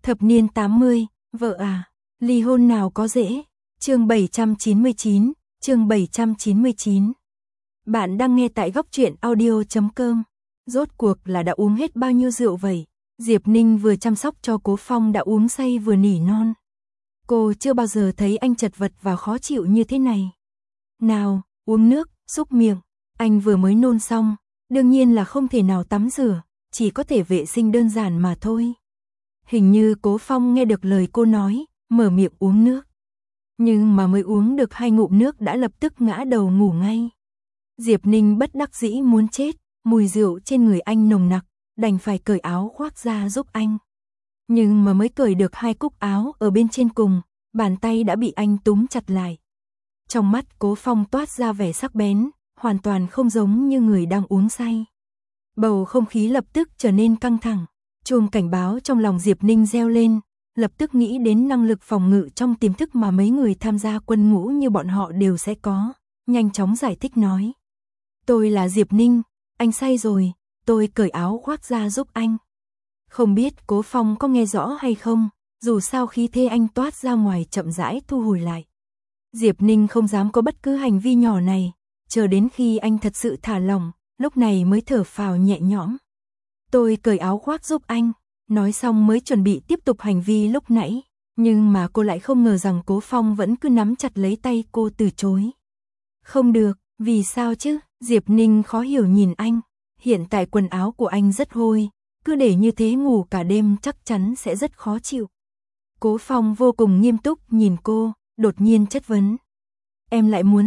Thập niên 80, vợ à, ly hôn nào có dễ. Chương 799, chương 799. Bạn đang nghe tại góc truyện audio.com. Rốt cuộc là đã uống hết bao nhiêu rượu vậy? Diệp Ninh vừa chăm sóc cho Cố Phong đã uống say vừa nỉ non. Cô chưa bao giờ thấy anh chật vật và khó chịu như thế này. Nào, uống nước, xúc miệng. Anh vừa mới nôn xong, đương nhiên là không thể nào tắm rửa, chỉ có thể vệ sinh đơn giản mà thôi. Hình như Cố Phong nghe được lời cô nói, mở miệng uống nước. Nhưng mà mới uống được 2 ngụm nước đã lập tức ngã đầu ngủ ngay. Diệp Ninh bất đắc dĩ muốn chết, mùi rượu trên người anh nồng nặc, đành phải cởi áo khoác ra giúp anh. Nhưng mà mới cởi được 2 cúc áo ở bên trên cùng, bàn tay đã bị anh túm chặt lại. Trong mắt Cố Phong toát ra vẻ sắc bén, hoàn toàn không giống như người đang uống say. Bầu không khí lập tức trở nên căng thẳng, chuông cảnh báo trong lòng Diệp Ninh reo lên, lập tức nghĩ đến năng lực phòng ngự trong tiềm thức mà mấy người tham gia quân ngũ như bọn họ đều sẽ có, nhanh chóng giải thích nói. Tôi là Diệp Ninh, anh say rồi, tôi cởi áo khoác ra giúp anh. Không biết Cố Phong có nghe rõ hay không, dù sao khí thế anh toát ra ngoài chậm rãi thu hồi lại. Diệp Ninh không dám có bất cứ hành vi nhỏ này, chờ đến khi anh thật sự thả lỏng, lúc này mới thở phào nhẹ nhõm. Tôi cởi áo khoác giúp anh, nói xong mới chuẩn bị tiếp tục hành vi lúc nãy, nhưng mà cô lại không ngờ rằng Cố Phong vẫn cứ nắm chặt lấy tay cô từ chối. Không được, vì sao chứ? Diệp Ninh khó hiểu nhìn anh, hiện tại quần áo của anh rất hôi, cứ để như thế ngủ cả đêm chắc chắn sẽ rất khó chịu. Cố Phong vô cùng nghiêm túc nhìn cô, đột nhiên chất vấn. Em lại muốn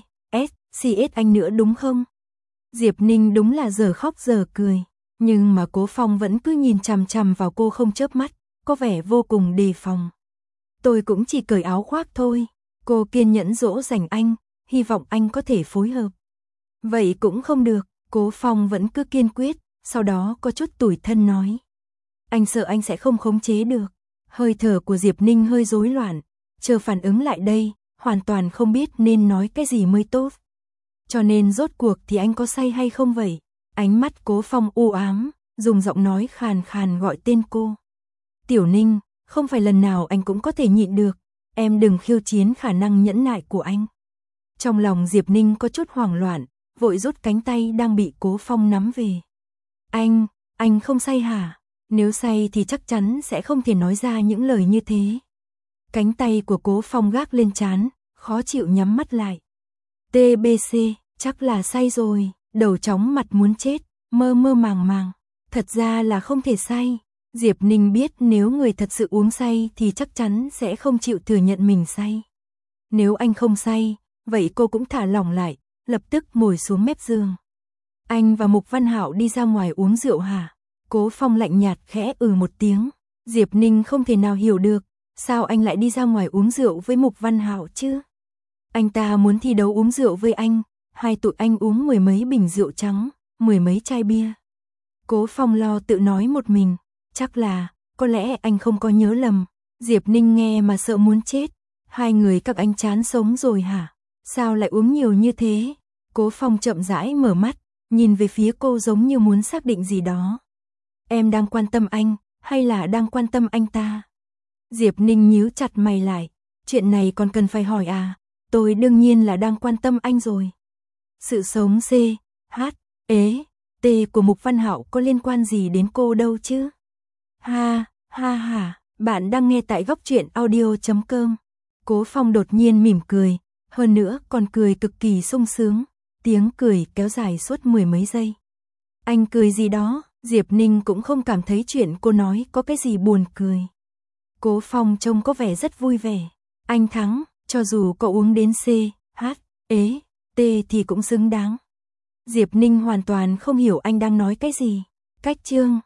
CS anh nữa đúng không? Diệp Ninh đúng là giờ khóc giờ cười, nhưng mà Cố Phong vẫn cứ nhìn chằm chằm vào cô không chớp mắt, có vẻ vô cùng đề phòng. Tôi cũng chỉ cởi áo khoác thôi, cô kiên nhẫn dỗ dành anh, hy vọng anh có thể phối hợp. Vậy cũng không được, Cố Phong vẫn cứ kiên quyết, sau đó có chút tủi thân nói. Anh sợ anh sẽ không khống chế được. Hơi thở của Diệp Ninh hơi rối loạn, chờ phản ứng lại đây, hoàn toàn không biết nên nói cái gì mới tốt. Cho nên rốt cuộc thì anh có say hay không vậy? Ánh mắt Cố Phong u ám, dùng giọng nói khàn khàn gọi tên cô. Tiểu Ninh, không phải lần nào anh cũng có thể nhịn được, em đừng khiêu chiến khả năng nhẫn nại của anh. Trong lòng Diệp Ninh có chút hoảng loạn, vội rút cánh tay đang bị Cố Phong nắm về. Anh không say hả? Nếu say thì chắc chắn sẽ không thể nói ra những lời như thế. Cánh tay của Cố Phong gác lên trán, khó chịu nhắm mắt lại. TBC, chắc là say rồi, đầu chóng mặt muốn chết, mơ mơ màng màng. Thật ra là không thể say. Diệp Ninh biết nếu người thật sự uống say thì chắc chắn sẽ không chịu thừa nhận mình say. Nếu anh không say, vậy cô cũng thả lỏng lại, lập tức ngồi xuống mép giường. Anh và Mục Văn Hạo đi ra ngoài uống rượu hả? Cố Phong lạnh nhạt khẽ một tiếng. Diệp Ninh không thể nào hiểu được, sao anh lại đi ra ngoài uống rượu với Mục Văn Hạo chứ? Anh ta muốn thi đấu uống rượu với anh, hai tụi anh uống 10 mấy bình rượu trắng, 10 mấy chai bia. Cố Phong lo tự nói một mình, chắc là, có lẽ anh không có nhớ lầm. Diệp Ninh nghe mà sợ muốn chết. Hai người các anh chán sống rồi hả? Sao lại uống nhiều như thế? Cố Phong chậm rãi mở mắt, nhìn về phía cô giống như muốn xác định gì đó. Em đang quan tâm anh, hay là đang quan tâm anh ta? Diệp Ninh nhíu chặt mày lại, chuyện này còn cần phải hỏi à? Tôi đương nhiên là đang quan tâm anh rồi. Sự sống T của Mục Văn Hạo có liên quan gì đến cô đâu chứ? Ha, bạn đang nghe tại góc truyện audio.com. Cố Phong đột nhiên mỉm cười, hơn nữa còn cười cực kỳ sung sướng, tiếng cười kéo dài suốt 10 mấy giây. Anh cười gì đó? Diệp Ninh cũng không cảm thấy chuyện cô nói có cái gì buồn cười. Cố Phong trông có vẻ rất vui vẻ. Anh thắng, cho dù có uống đến T thì cũng xứng đáng. Diệp Ninh hoàn toàn không hiểu anh đang nói cái gì. Cách chương